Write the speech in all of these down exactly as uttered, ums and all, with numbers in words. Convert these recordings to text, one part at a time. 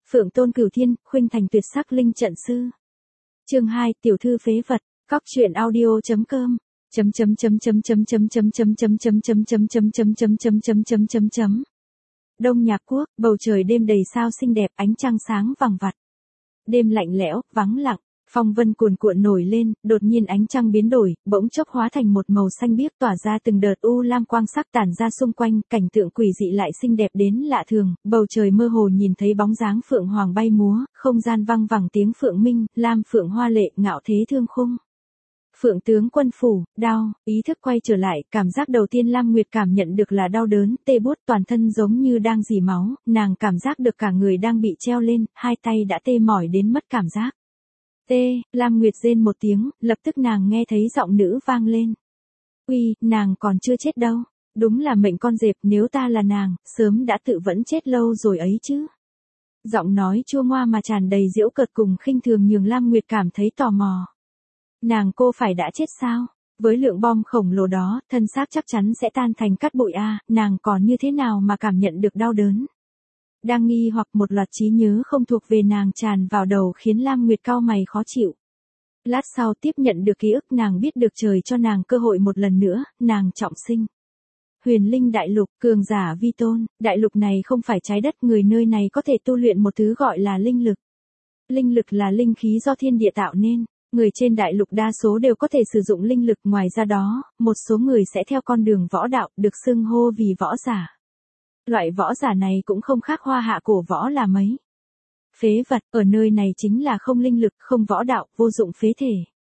Phượng Tôn Cửu Thiên, khuynh thành tuyệt sắc linh trận sư. Chương hai, tiểu thư phế vật. Cóc truyện audio chấm com. Chấm chấm chấm chấm chấm chấm chấm chấm chấm chấm chấm chấm chấm chấm chấm chấm chấm chấm chấm chấm. Đông Nhạc Quốc, bầu trời đêm đầy sao xinh đẹp, ánh trăng sáng vằng vặt. Đêm lạnh lẽo, vắng lặng, phong vân cuồn cuộn nổi lên, đột nhiên ánh trăng biến đổi, bỗng chốc hóa thành một màu xanh biếc tỏa ra từng đợt u lam quang sắc tản ra xung quanh, cảnh tượng quỷ dị lại xinh đẹp đến lạ thường, bầu trời mơ hồ nhìn thấy bóng dáng phượng hoàng bay múa, không gian vang vẳng tiếng phượng minh, lam phượng hoa lệ, ngạo thế thương khung. Phượng tướng quân phủ, đau, ý thức quay trở lại, cảm giác đầu tiên Lam Nguyệt cảm nhận được là đau đớn, tê buốt toàn thân giống như đang rỉ máu, nàng cảm giác được cả người đang bị treo lên, hai tay đã tê mỏi đến mất cảm giác. Tê, Lam Nguyệt rên một tiếng, lập tức nàng nghe thấy giọng nữ vang lên. Uy, nàng còn chưa chết đâu, đúng là mệnh con dẹp, nếu ta là nàng, sớm đã tự vẫn chết lâu rồi ấy chứ. Giọng nói chua ngoa mà tràn đầy giễu cợt cùng khinh thường nhường Lam Nguyệt cảm thấy tò mò. Nàng cô phải đã chết sao? Với lượng bom khổng lồ đó, thân xác chắc chắn sẽ tan thành cát bụi a, à, nàng còn như thế nào mà cảm nhận được đau đớn? Đang nghi hoặc một loạt trí nhớ không thuộc về nàng tràn vào đầu khiến Lam Nguyệt cau mày khó chịu. Lát sau tiếp nhận được ký ức nàng biết được trời cho nàng cơ hội một lần nữa, nàng trọng sinh. Huyền Linh Đại Lục, cường giả vi tôn, đại lục này không phải trái đất, người nơi này có thể tu luyện một thứ gọi là linh lực. Linh lực là linh khí do thiên địa tạo nên. Người trên đại lục đa số đều có thể sử dụng linh lực, ngoài ra đó, một số người sẽ theo con đường võ đạo, được xưng hô vì võ giả. Loại võ giả này cũng không khác hoa hạ cổ võ là mấy. Phế vật, ở nơi này chính là không linh lực, không võ đạo, vô dụng phế thể.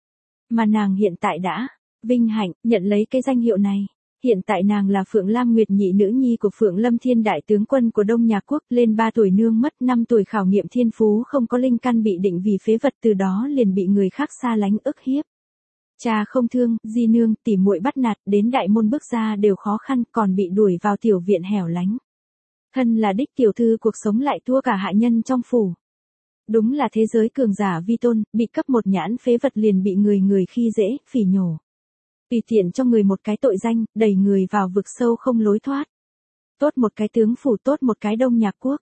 Mà nàng hiện tại đã, vinh hạnh, nhận lấy cái danh hiệu này. Hiện tại nàng là Phượng Lam Nguyệt nhị nữ nhi của Phượng Lâm Thiên đại tướng quân của Đông Nhạc Quốc, lên ba tuổi nương mất, năm tuổi khảo nghiệm thiên phú không có linh căn bị định vì phế vật, từ đó liền bị người khác xa lánh ức hiếp. Cha không thương, di nương, tỉ muội bắt nạt, đến đại môn bước ra đều khó khăn, còn bị đuổi vào tiểu viện hẻo lánh. Thân là đích tiểu thư cuộc sống lại thua cả hạ nhân trong phủ. Đúng là thế giới cường giả vi tôn, bị cấp một nhãn phế vật liền bị người người khi dễ, phỉ nhổ. Tùy tiện cho người một cái tội danh, đẩy người vào vực sâu không lối thoát. Tốt một cái tướng phủ, tốt một cái Đông Nhạc Quốc.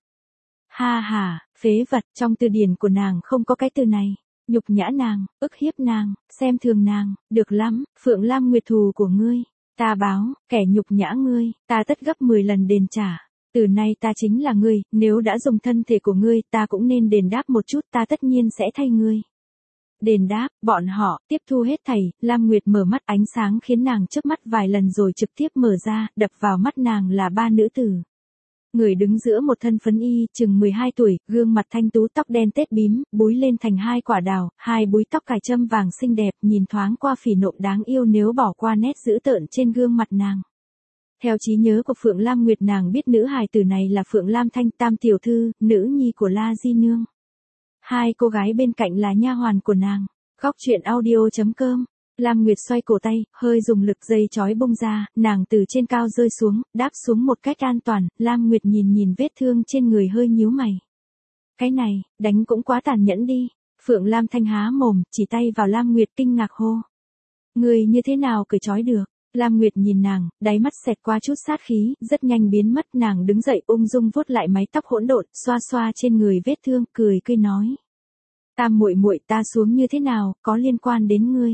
Ha ha, phế vật, trong từ điển của nàng không có cái từ này. Nhục nhã nàng, ức hiếp nàng, xem thường nàng, được lắm, Phượng Lam Nguyệt thù của ngươi. Ta báo, kẻ nhục nhã ngươi, ta tất gấp mười lần đền trả. Từ nay ta chính là ngươi, nếu đã dùng thân thể của ngươi, ta cũng nên đền đáp một chút, ta tất nhiên sẽ thay ngươi. Đền đáp, bọn họ, tiếp thu hết thảy, Lam Nguyệt mở mắt, ánh sáng khiến nàng chớp mắt vài lần rồi trực tiếp mở ra, đập vào mắt nàng là ba nữ tử. Người đứng giữa một thân phấn y, chừng mười hai tuổi, gương mặt thanh tú, tóc đen tết bím, búi lên thành hai quả đào, hai búi tóc cài châm vàng xinh đẹp, nhìn thoáng qua phỉ nộm đáng yêu nếu bỏ qua nét dữ tợn trên gương mặt nàng. Theo trí nhớ của Phượng Lam Nguyệt, nàng biết nữ hài tử này là Phượng Lam Thanh, tam tiểu thư, nữ nhi của La Di Nương. Hai cô gái bên cạnh là nha hoàn của nàng. Góc truyện audio chấm com. Lam Nguyệt xoay cổ tay, hơi dùng lực, dây chói bung ra, nàng từ trên cao rơi xuống, đáp xuống một cách an toàn. Lam Nguyệt nhìn nhìn vết thương trên người hơi nhíu mày. Cái này, đánh cũng quá tàn nhẫn đi. Phượng Lam Thanh há mồm, chỉ tay vào Lam Nguyệt kinh ngạc hô. Người như thế nào cởi trói được? Lam Nguyệt nhìn nàng, đáy mắt xẹt qua chút sát khí, rất nhanh biến mất. Nàng đứng dậy ung dung vuốt lại mái tóc hỗn độn, xoa xoa trên người vết thương, cười cười nói. Tam muội muội, ta xuống như thế nào, có liên quan đến ngươi.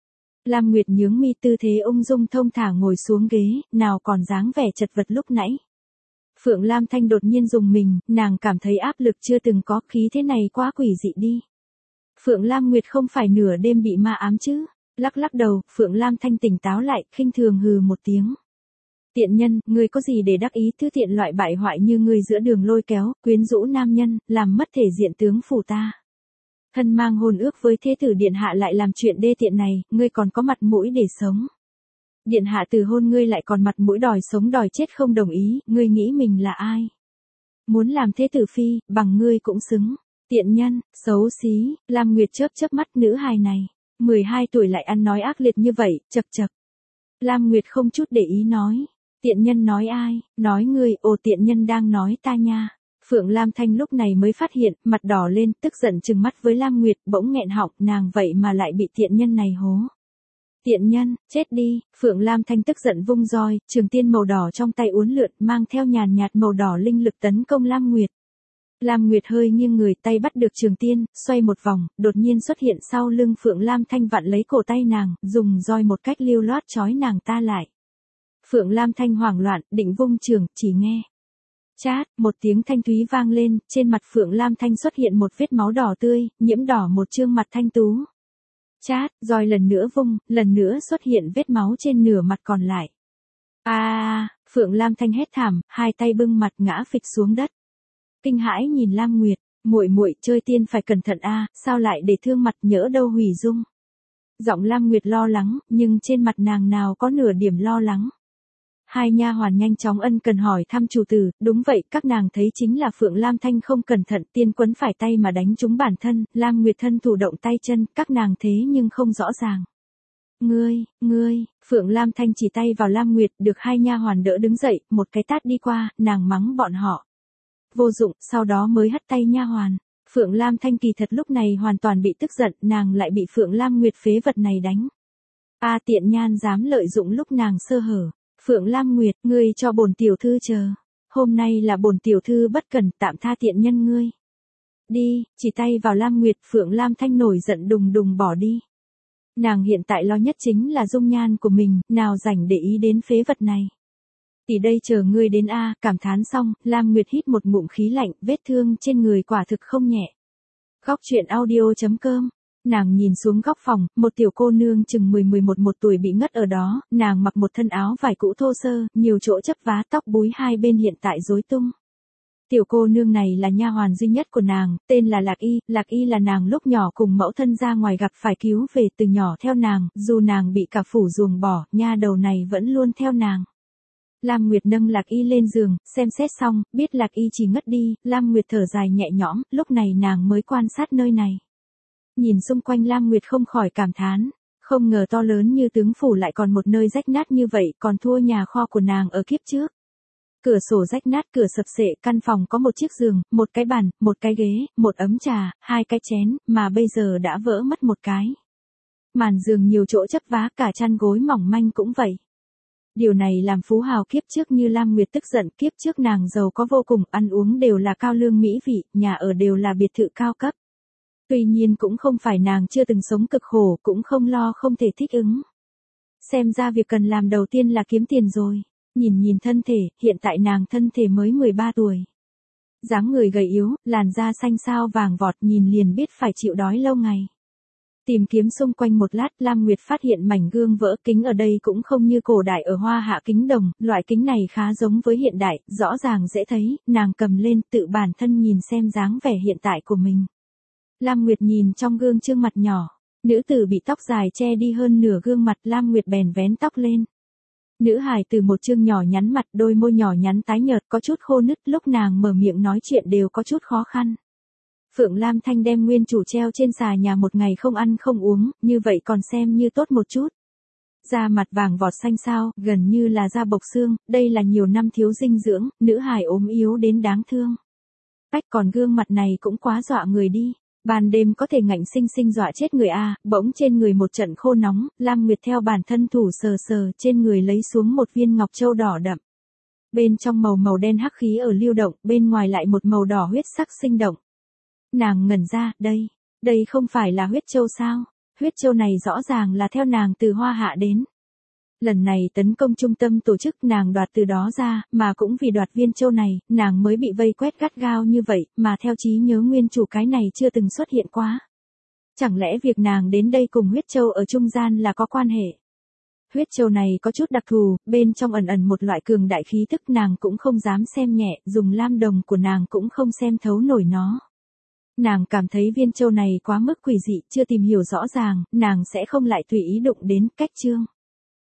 Lam Nguyệt nhướng mi, tư thế ung dung thông thả ngồi xuống ghế, nào còn dáng vẻ chật vật lúc nãy. Phượng Lam Thanh đột nhiên rùng mình, nàng cảm thấy áp lực chưa từng có, khí thế này quá quỷ dị đi. Phượng Lam Nguyệt không phải nửa đêm bị ma ám chứ? Lắc lắc đầu, Phượng Lam Thanh tỉnh táo lại, khinh thường hừ một tiếng. Tiện nhân, ngươi có gì để đắc ý, thứ tiện loại bại hoại như ngươi giữa đường lôi kéo, quyến rũ nam nhân, làm mất thể diện tướng phủ ta. Thân mang hôn ước với thế tử điện hạ lại làm chuyện đê tiện này, ngươi còn có mặt mũi để sống. Điện hạ từ hôn ngươi lại còn mặt mũi đòi sống đòi chết không đồng ý, ngươi nghĩ mình là ai? Muốn làm thế tử phi, bằng ngươi cũng xứng. Tiện nhân, xấu xí, Lam Nguyệt chớp chớp mắt, nữ hài này. mười hai tuổi lại ăn nói ác liệt như vậy, chậc chậc. Lam Nguyệt không chút để ý nói. Tiện nhân nói ai? Nói ngươi, ồ tiện nhân đang nói ta nha. Phượng Lam Thanh lúc này mới phát hiện, mặt đỏ lên, tức giận trừng mắt với Lam Nguyệt, bỗng nghẹn họng, nàng vậy mà lại bị tiện nhân này hố. Tiện nhân, chết đi, Phượng Lam Thanh tức giận vung roi, trường tiên màu đỏ trong tay uốn lượn, mang theo nhàn nhạt màu đỏ linh lực tấn công Lam Nguyệt. Lam Nguyệt hơi nghiêng người, tay bắt được trường tiên, xoay một vòng, đột nhiên xuất hiện sau lưng Phượng Lam Thanh vặn lấy cổ tay nàng, dùng roi một cách lưu loát trói nàng ta lại. Phượng Lam Thanh hoảng loạn, định vung trường, chỉ nghe. Chát, một tiếng thanh thúy vang lên, trên mặt Phượng Lam Thanh xuất hiện một vết máu đỏ tươi, nhiễm đỏ một trương mặt thanh tú. Chát, roi lần nữa vung, lần nữa xuất hiện vết máu trên nửa mặt còn lại. A, à, Phượng Lam Thanh hét thảm, hai tay bưng mặt ngã phịch xuống đất. Kinh hãi nhìn Lam Nguyệt, muội muội chơi tiên phải cẩn thận a, à, sao lại để thương mặt, nhỡ đâu hủy dung. Giọng Lam Nguyệt lo lắng, nhưng trên mặt nàng nào có nửa điểm lo lắng. Hai nha hoàn nhanh chóng ân cần hỏi thăm chủ tử, đúng vậy, các nàng thấy chính là Phượng Lam Thanh không cẩn thận, tiên quấn phải tay mà đánh trúng bản thân, Lam Nguyệt thân thủ động tay chân, các nàng thế nhưng không rõ ràng. Ngươi, ngươi, Phượng Lam Thanh chỉ tay vào Lam Nguyệt, được hai nha hoàn đỡ đứng dậy, một cái tát đi qua, nàng mắng bọn họ. Vô dụng, sau đó mới hất tay nha hoàn. Phượng Lam Thanh kỳ thật lúc này hoàn toàn bị tức giận, nàng lại bị Phượng Lam Nguyệt phế vật này đánh. A à, tiện nhan dám lợi dụng lúc nàng sơ hở. Phượng Lam Nguyệt, ngươi cho bổn tiểu thư chờ. Hôm nay là bổn tiểu thư bất cẩn, tạm tha tiện nhân ngươi. Đi, chỉ tay vào Lam Nguyệt, Phượng Lam Thanh nổi giận đùng đùng bỏ đi. Nàng hiện tại lo nhất chính là dung nhan của mình, nào rảnh để ý đến phế vật này. Tỷ đây chờ ngươi đến a, à, cảm thán xong, Lam Nguyệt hít một ngụm khí lạnh, vết thương trên người quả thực không nhẹ. Góc truyện audio chấm com. Nàng nhìn xuống góc phòng, một tiểu cô nương chừng mười mười một một tuổi bị ngất ở đó, nàng mặc một thân áo vải cũ thô sơ, nhiều chỗ chấp vá, tóc búi hai bên hiện tại rối tung. Tiểu cô nương này là nha hoàn duy nhất của nàng, tên là Lạc Y, Lạc Y là nàng lúc nhỏ cùng mẫu thân ra ngoài gặp phải cứu về, từ nhỏ theo nàng, dù nàng bị cả phủ ruồng bỏ, nha đầu này vẫn luôn theo nàng. Lam Nguyệt nâng Lạc Y lên giường, xem xét xong, biết Lạc Y chỉ ngất đi, Lam Nguyệt thở dài nhẹ nhõm, lúc này nàng mới quan sát nơi này. Nhìn xung quanh Lam Nguyệt không khỏi cảm thán, không ngờ to lớn như tướng phủ lại còn một nơi rách nát như vậy, còn thua nhà kho của nàng ở kiếp trước. Cửa sổ rách nát, cửa sập xệ, căn phòng có một chiếc giường, một cái bàn, một cái ghế, một ấm trà, hai cái chén, mà bây giờ đã vỡ mất một cái. Màn giường nhiều chỗ chấp vá, cả chăn gối mỏng manh cũng vậy. Điều này làm phú hào kiếp trước như Lam Nguyệt tức giận, kiếp trước nàng giàu có vô cùng, ăn uống đều là cao lương mỹ vị, nhà ở đều là biệt thự cao cấp. Tuy nhiên cũng không phải nàng chưa từng sống cực khổ, cũng không lo không thể thích ứng. Xem ra việc cần làm đầu tiên là kiếm tiền rồi. Nhìn nhìn thân thể, hiện tại nàng thân thể mới mười ba tuổi. Dáng người gầy yếu, làn da xanh xao vàng vọt, nhìn liền biết phải chịu đói lâu ngày. Tìm kiếm xung quanh một lát, Lam Nguyệt phát hiện mảnh gương vỡ, kính ở đây cũng không như cổ đại ở Hoa Hạ kính đồng, loại kính này khá giống với hiện đại, rõ ràng dễ thấy, nàng cầm lên tự bản thân nhìn xem dáng vẻ hiện tại của mình. Lam Nguyệt nhìn trong gương trương mặt nhỏ, nữ tử bị tóc dài che đi hơn nửa gương mặt, Lam Nguyệt bèn vén tóc lên. Nữ hài từ một trương nhỏ nhắn mặt, đôi môi nhỏ nhắn tái nhợt có chút khô nứt, lúc nàng mở miệng nói chuyện đều có chút khó khăn. Phượng Lam Thanh đem nguyên chủ treo trên xà nhà một ngày không ăn không uống, như vậy còn xem như tốt một chút. Da mặt vàng vọt xanh xao, gần như là da bộc xương, đây là nhiều năm thiếu dinh dưỡng, nữ hài ốm yếu đến đáng thương. Cách còn gương mặt này cũng quá dọa người đi. Ban đêm có thể ngạnh sinh sinh dọa chết người a, bỗng trên người một trận khô nóng, Lam Nguyệt theo bản thân thủ sờ sờ, trên người lấy xuống một viên ngọc châu đỏ đậm. Bên trong màu màu đen hắc khí ở lưu động, bên ngoài lại một màu đỏ huyết sắc sinh động. Nàng ngẩn ra, đây, đây không phải là huyết châu sao? Huyết châu này rõ ràng là theo nàng từ Hoa Hạ đến. Lần này tấn công trung tâm tổ chức nàng đoạt từ đó ra, mà cũng vì đoạt viên châu này, nàng mới bị vây quét gắt gao như vậy, mà theo trí nhớ nguyên chủ cái này chưa từng xuất hiện quá. Chẳng lẽ việc nàng đến đây cùng huyết châu ở trung gian là có quan hệ? Huyết châu này có chút đặc thù, bên trong ẩn ẩn một loại cường đại khí thức, nàng cũng không dám xem nhẹ, dùng lam đồng của nàng cũng không xem thấu nổi nó. Nàng cảm thấy viên châu này quá mức quỷ dị, chưa tìm hiểu rõ ràng, nàng sẽ không lại tùy ý đụng đến. Cách chương